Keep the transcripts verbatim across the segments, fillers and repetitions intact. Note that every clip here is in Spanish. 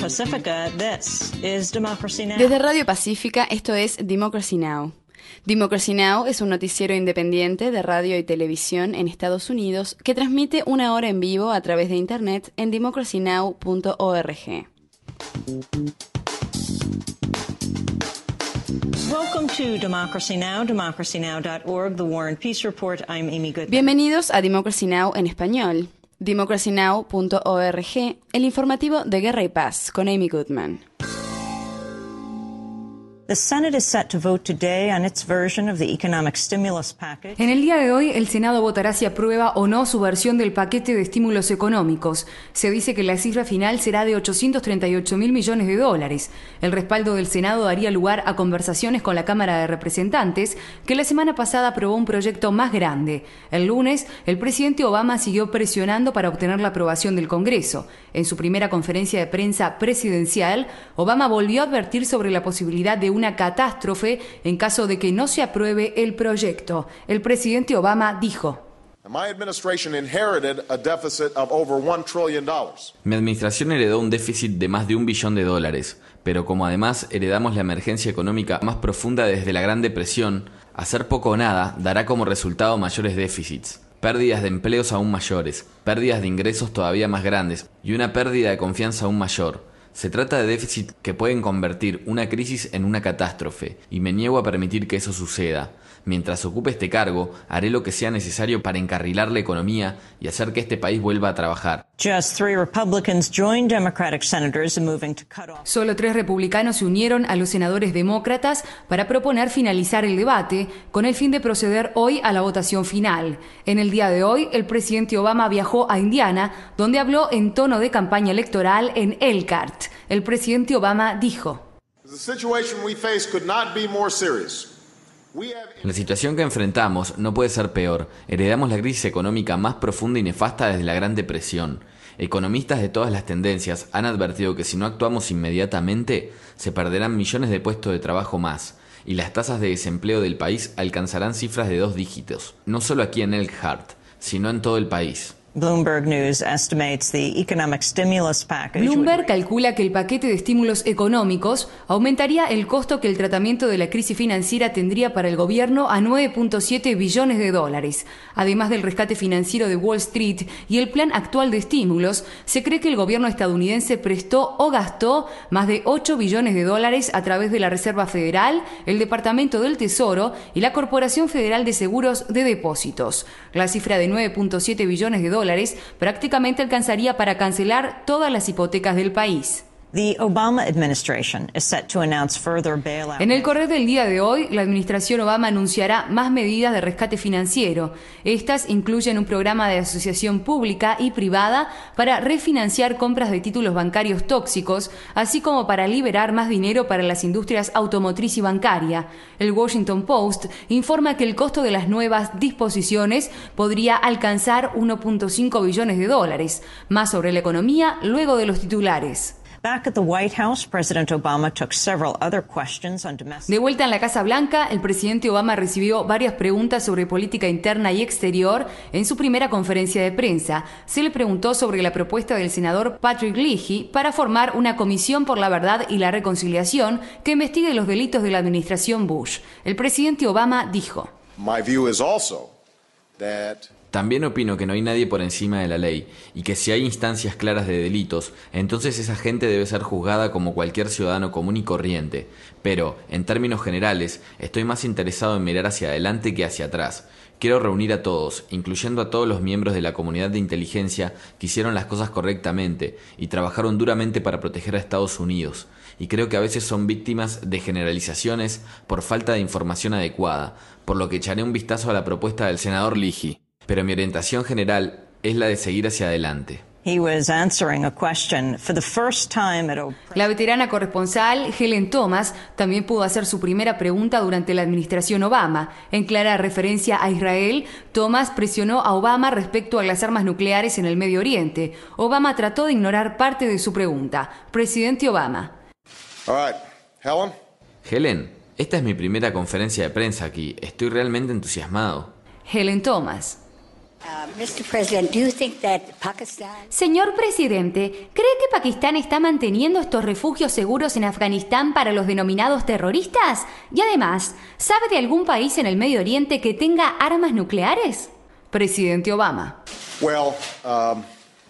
Pacifica, this is Democracy Now! Desde Radio Pacífica, esto es Democracy Now! Democracy Now! Es un noticiero independiente de radio y televisión en Estados Unidos que transmite una hora en vivo a través de internet en democracy now punto org. Welcome to Democracy Now!, democracy now dot org, the War and Peace Report. I'm Amy Goodman. Bienvenidos a Democracy Now! En español. democracy now punto org, el informativo de Guerra y Paz, con Amy Goodman. The Senate is set to vote today on its version of the economic stimulus package. En el día de hoy, el Senado votará si aprueba o no su versión del paquete de estímulos económicos. Se dice que la cifra final será de ochocientos treinta y ocho mil millones de dólares. El respaldo del Senado daría lugar a conversaciones con la Cámara de Representantes, que la semana pasada aprobó un proyecto más grande. El lunes, el presidente Obama siguió presionando para obtener la aprobación del Congreso. En su primera conferencia de prensa presidencial, Obama volvió a advertir sobre la posibilidad de una catástrofe en caso de que no se apruebe el proyecto. El presidente Obama dijo: Mi administración heredó un déficit de más de un billón de dólares, pero como además heredamos la emergencia económica más profunda desde la Gran Depresión, hacer poco o nada dará como resultado mayores déficits, pérdidas de empleos aún mayores, pérdidas de ingresos todavía más grandes y una pérdida de confianza aún mayor. Se trata de déficits que pueden convertir una crisis en una catástrofe, y me niego a permitir que eso suceda. Mientras ocupe este cargo, haré lo que sea necesario para encarrilar la economía y hacer que este país vuelva a trabajar. Just three Republicans joined Democratic senators in moving to cut off. Solo tres republicanos se unieron a los senadores demócratas para proponer finalizar el debate con el fin de proceder hoy a la votación final. En el día de hoy, el presidente Obama viajó a Indiana, donde habló en tono de campaña electoral en Elkhart. El presidente Obama dijo: La situación que enfrentamos no puede ser peor. Heredamos la crisis económica más profunda y nefasta desde la Gran Depresión. Economistas de todas las tendencias han advertido que si no actuamos inmediatamente, se perderán millones de puestos de trabajo más, y las tasas de desempleo del país alcanzarán cifras de dos dígitos, no solo aquí en Elkhart, sino en todo el país. Bloomberg News estimates the economic stimulus package. Bloomberg calcula que el paquete de estímulos económicos aumentaría el costo que el tratamiento de la crisis financiera tendría para el gobierno a nueve punto siete billones de dólares. Además del rescate financiero de Wall Street y el plan actual de estímulos, se cree que el gobierno estadounidense prestó o gastó más de ocho billones de dólares a través de la Reserva Federal, el Departamento del Tesoro y la Corporación Federal de Seguros de Depósitos. La cifra de nueve punto siete billones de dólares prácticamente alcanzaría para cancelar todas las hipotecas del país. The Obama administration is set to announce further bailout. En el correr del día de hoy, la administración Obama anunciará más medidas de rescate financiero. Estas incluyen un programa de asociación pública y privada para refinanciar compras de títulos bancarios tóxicos, así como para liberar más dinero para las industrias automotriz y bancaria. El Washington Post informa que el costo de las nuevas disposiciones podría alcanzar uno punto cinco billones de dólares. Más sobre la economía luego de los titulares. Back at the White House, President Obama took several other questions on domestic. De vuelta en la Casa Blanca, el presidente Obama recibió varias preguntas sobre política interna y exterior en su primera conferencia de prensa. Se le preguntó sobre la propuesta del senador Patrick Leahy para formar una comisión por la verdad y la reconciliación que investigue los delitos de la administración Bush. El presidente Obama dijo: My view is also that También opino que no hay nadie por encima de la ley, y que si hay instancias claras de delitos, entonces esa gente debe ser juzgada como cualquier ciudadano común y corriente. Pero, en términos generales, estoy más interesado en mirar hacia adelante que hacia atrás. Quiero reunir a todos, incluyendo a todos los miembros de la comunidad de inteligencia que hicieron las cosas correctamente y trabajaron duramente para proteger a Estados Unidos. Y creo que a veces son víctimas de generalizaciones por falta de información adecuada, por lo que echaré un vistazo a la propuesta del senador Leahy. Pero mi orientación general es la de seguir hacia adelante. He was answering a question for the first time at Oprah. La veterana corresponsal Helen Thomas también pudo hacer su primera pregunta durante la administración Obama. En clara referencia a Israel, Thomas presionó a Obama respecto a las armas nucleares en el Medio Oriente. Obama trató de ignorar parte de su pregunta. Presidente Obama. All right, Helen. Helen, esta es mi primera conferencia de prensa aquí. Estoy realmente entusiasmado. Helen Thomas. Señor presidente, ¿cree que Pakistán está manteniendo estos refugios seguros en Afganistán para los denominados terroristas? Y además, ¿sabe de algún país en el Medio Oriente que tenga armas nucleares? Presidente Obama. Well, um...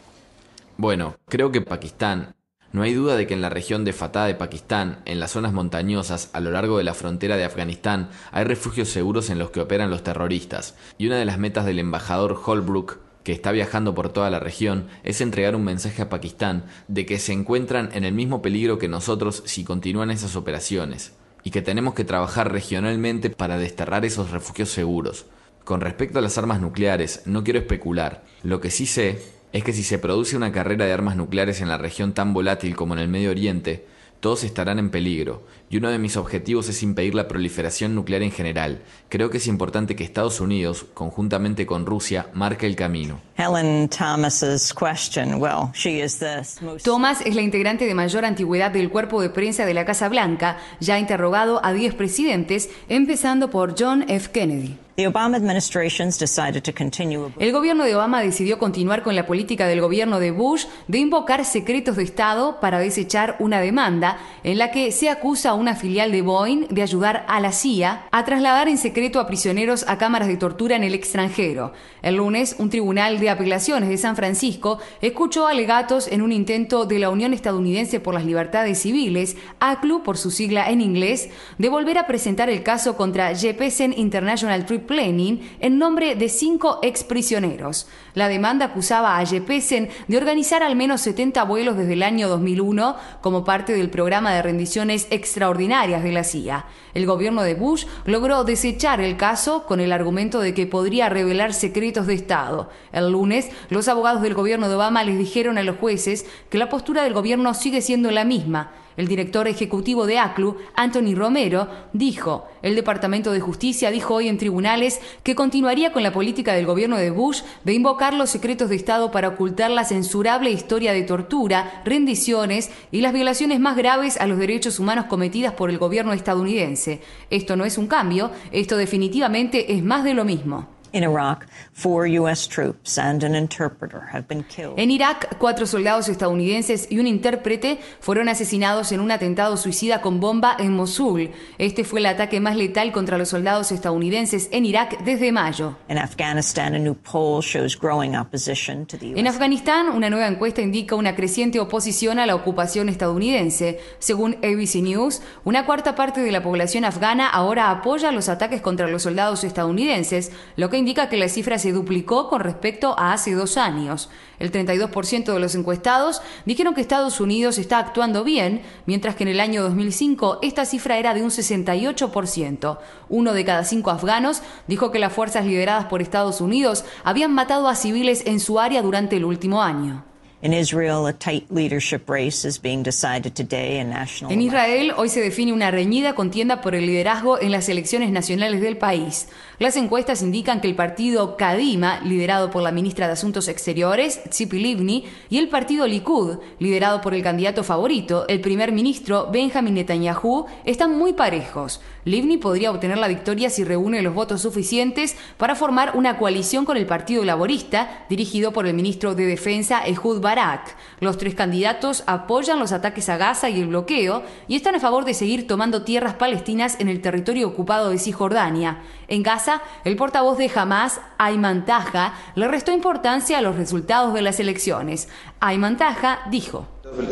Bueno, creo que Pakistán... No hay duda de que en la región de Fatah de Pakistán, en las zonas montañosas a lo largo de la frontera de Afganistán, hay refugios seguros en los que operan los terroristas, y una de las metas del embajador Holbrooke, que está viajando por toda la región, es entregar un mensaje a Pakistán de que se encuentran en el mismo peligro que nosotros si continúan esas operaciones, y que tenemos que trabajar regionalmente para desterrar esos refugios seguros. Con respecto a las armas nucleares, no quiero especular. Lo que sí sé es que si se produce una carrera de armas nucleares en la región tan volátil como en el Medio Oriente, todos estarán en peligro, y uno de mis objetivos es impedir la proliferación nuclear en general. Creo que es importante que Estados Unidos, conjuntamente con Rusia, marque el camino. Helen Thomas's question, well, she is the most... Thomas es la integrante de mayor antigüedad del cuerpo de prensa de la Casa Blanca, ya ha interrogado a diez presidentes, empezando por John F. Kennedy. The Obama administration's decided to continue... El gobierno de Obama decidió continuar con la política del gobierno de Bush de invocar secretos de Estado para desechar una demanda en la que se acusa a una filial de Boeing de ayudar a la C I A a trasladar en secreto a prisioneros a cámaras de tortura en el extranjero. El lunes, un tribunal de apelaciones de San Francisco escuchó alegatos en un intento de la Unión Estadounidense por las Libertades Civiles, A C L U por su sigla en inglés, de volver a presentar el caso contra Jeppesen International Trip Planning en nombre de cinco exprisioneros. La demanda acusaba a Jeppesen de organizar al menos setenta vuelos desde el año dos mil uno como parte del programa de rendiciones extraordinarias de la C I A. El gobierno de Bush logró desechar el caso con el argumento de que podría revelar secretos de Estado. El lunes, los abogados del gobierno de Obama les dijeron a los jueces que la postura del gobierno sigue siendo la misma. El director ejecutivo de A C L U, Anthony Romero, dijo: el Departamento de Justicia dijo hoy en tribunales que continuaría con la política del gobierno de Bush de invocar los secretos de Estado para ocultar la censurable historia de tortura, rendiciones y las violaciones más graves a los derechos humanos cometidas por el gobierno estadounidense. Esto no es un cambio, esto definitivamente es más de lo mismo. In Iraq, four U S troops and an interpreter have been killed. En Irak, cuatro soldados estadounidenses y un intérprete fueron asesinados en un atentado suicida con bomba en Mosul. Este fue el ataque más letal contra los soldados estadounidenses en Irak desde mayo. In Afghanistan, a new poll shows growing opposition to the U S. En Afganistán, una nueva encuesta indica una creciente oposición a la ocupación estadounidense. Según A B C News, una cuarta parte de la población afgana ahora apoya los ataques contra los soldados estadounidenses, lo que indica que la cifra se duplicó con respecto a hace dos años. El treinta y dos por ciento de los encuestados dijeron que Estados Unidos está actuando bien, mientras que en el año dos mil cinco esta cifra era de un sesenta y ocho por ciento. Uno de cada cinco afganos dijo que las fuerzas lideradas por Estados Unidos habían matado a civiles en su área durante el último año. In Israel, a tight leadership race is being decided today in national En Israel, hoy se define una reñida contienda por el liderazgo en las elecciones nacionales del país. Las encuestas indican que el partido Kadima, liderado por la ministra de Asuntos Exteriores, Tzipi Livni, y el partido Likud, liderado por el candidato favorito, el primer ministro Benjamin Netanyahu, están muy parejos. Livni podría obtener la victoria si reúne los votos suficientes para formar una coalición con el Partido Laborista, dirigido por el ministro de Defensa Ehud Barak. Los tres candidatos apoyan los ataques a Gaza y el bloqueo y están a favor de seguir tomando tierras palestinas en el territorio ocupado de Cisjordania. En Gaza, el portavoz de Hamas, Ayman Taha, le restó importancia a los resultados de las elecciones. Ayman Taha dijo: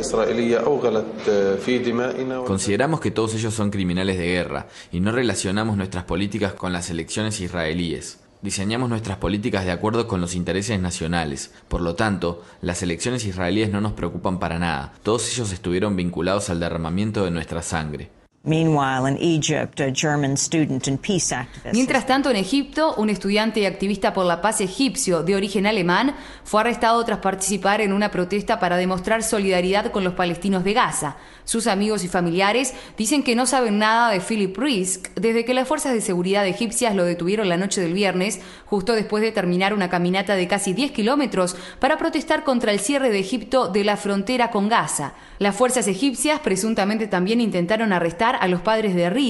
consideramos que todos ellos son criminales de guerra y no relacionamos nuestras políticas con las elecciones israelíes. Diseñamos nuestras políticas de acuerdo con los intereses nacionales. Por lo tanto, las elecciones israelíes no nos preocupan para nada. Todos ellos estuvieron vinculados al derramamiento de nuestra sangre. Meanwhile, in Egypt, a German student and peace activist. Mientras tanto, en Egipto, un estudiante y activista por la paz egipcio de origen alemán fue arrestado tras participar en una protesta para demostrar solidaridad con los palestinos de Gaza. Sus amigos y familiares dicen que no saben nada de Philip Risk desde que las fuerzas de seguridad egipcias lo detuvieron la noche del viernes, justo después de terminar una caminata de casi diez kilómetros para protestar contra el cierre de Egipto de la frontera con Gaza. Las fuerzas egipcias presuntamente también intentaron arrestar a los padres de Risk,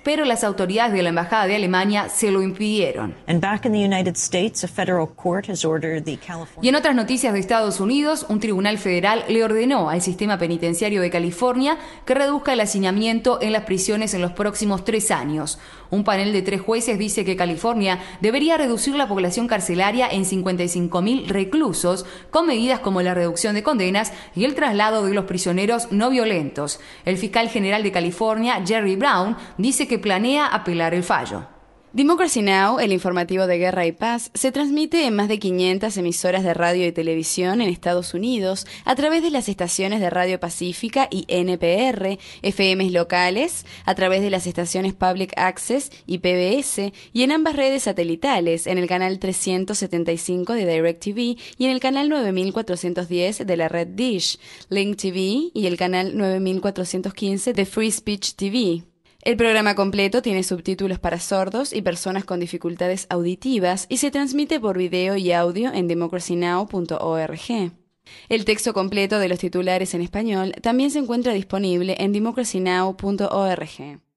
pero las autoridades de la Embajada de Alemania se lo impidieron. And back in the United States, a federal court has ordered the California... Y en otras noticias de Estados Unidos, un tribunal federal le ordenó al sistema penitenciario de California que reduzca el hacinamiento en las prisiones en los próximos tres años. Un panel de tres jueces dice que California debería reducir la población carcelaria en cincuenta y cinco mil reclusos con medidas como la reducción de condenas y el traslado de los prisioneros no violentos. El fiscal general de California, Jerry Brown, dice que planea apelar el fallo. Democracy Now!, el informativo de Guerra y Paz, se transmite en más de quinientas emisoras de radio y televisión en Estados Unidos a través de las estaciones de Radio Pacífica y N P R, F Ms locales, a través de las estaciones Public Access y P B S, y en ambas redes satelitales, en el canal trescientos setenta y cinco de DirecTV y en el canal nueve mil cuatrocientos diez de la red Dish, Link T V y el canal nueve mil cuatrocientos quince de Free Speech T V. El programa completo tiene subtítulos para sordos y personas con dificultades auditivas y se transmite por video y audio en democracy now punto org. El texto completo de los titulares en español también se encuentra disponible en democracy now punto org.